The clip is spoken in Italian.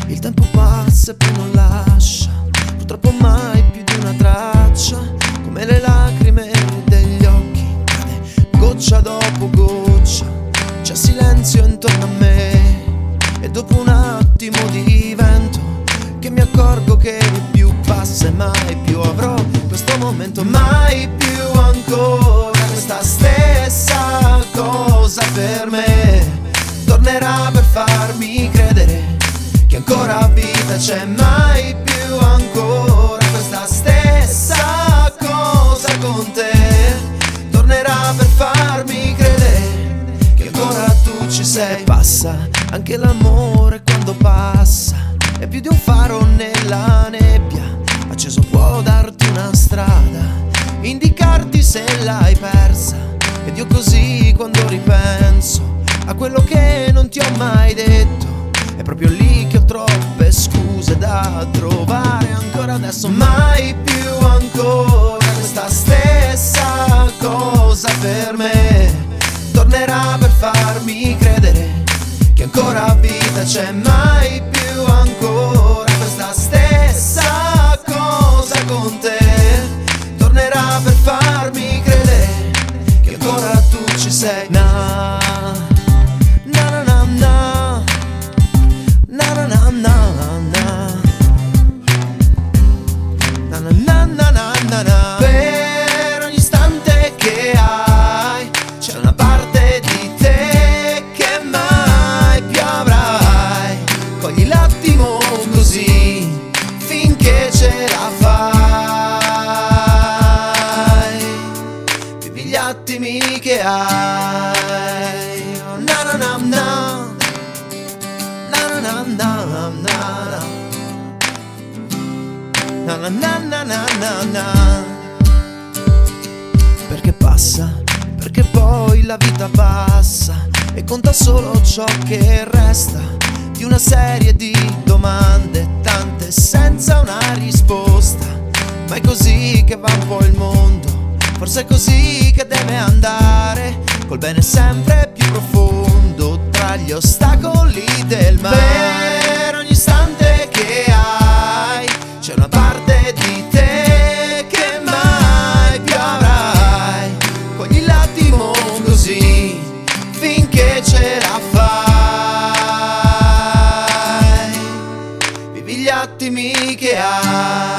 Il tempo passa e poi non lascia, purtroppo mai più di una traccia, come le lacrime degli occhi, cade goccia dopo goccia, c'è silenzio intorno a me e dopo un attimo di vento che mi accorgo che più passa e mai più avrò questo momento, mai più ancora questa stessa cosa per me tornerà per farmi credere che ancora vita c'è, mai più ancora questa stessa cosa con te tornerà per farmi credere che ancora tu ci sei. Passa anche l'amore quando passa, è più di un faro nella nebbia, acceso può darti una strada, indicarti se l'hai persa, ed io così quando ripenso a quello che non ti ho mai detto, è proprio lì che ho troppe scuse da trovare ancora adesso, mai più ancora questa stessa cosa per me tornerà per farmi credere che ancora vita c'è, mai più ancora questa stessa cosa con te tornerà per farmi credere che ancora tu ci sei. Na na na na na na na na na na na na na na na. Per ogni istante che hai c'è una parte di te che mai più avrai, cogli l'attimo così finché ce la fai, vivi gli attimi che hai. Oh, na na na na na na na na na na na na na. Perché passa, perché poi la vita passa e conta solo ciò che resta di una serie di domande, tante senza una risposta. Ma è così che va un po' il mondo, forse è così che deve andare, col bene sempre più profondo tra gli ostacoli del mare. Per ogni istante che hai c'è una parte di te che mai più avrai, cogli l'attimo così finché ce la fai, vivi gli attimi che hai.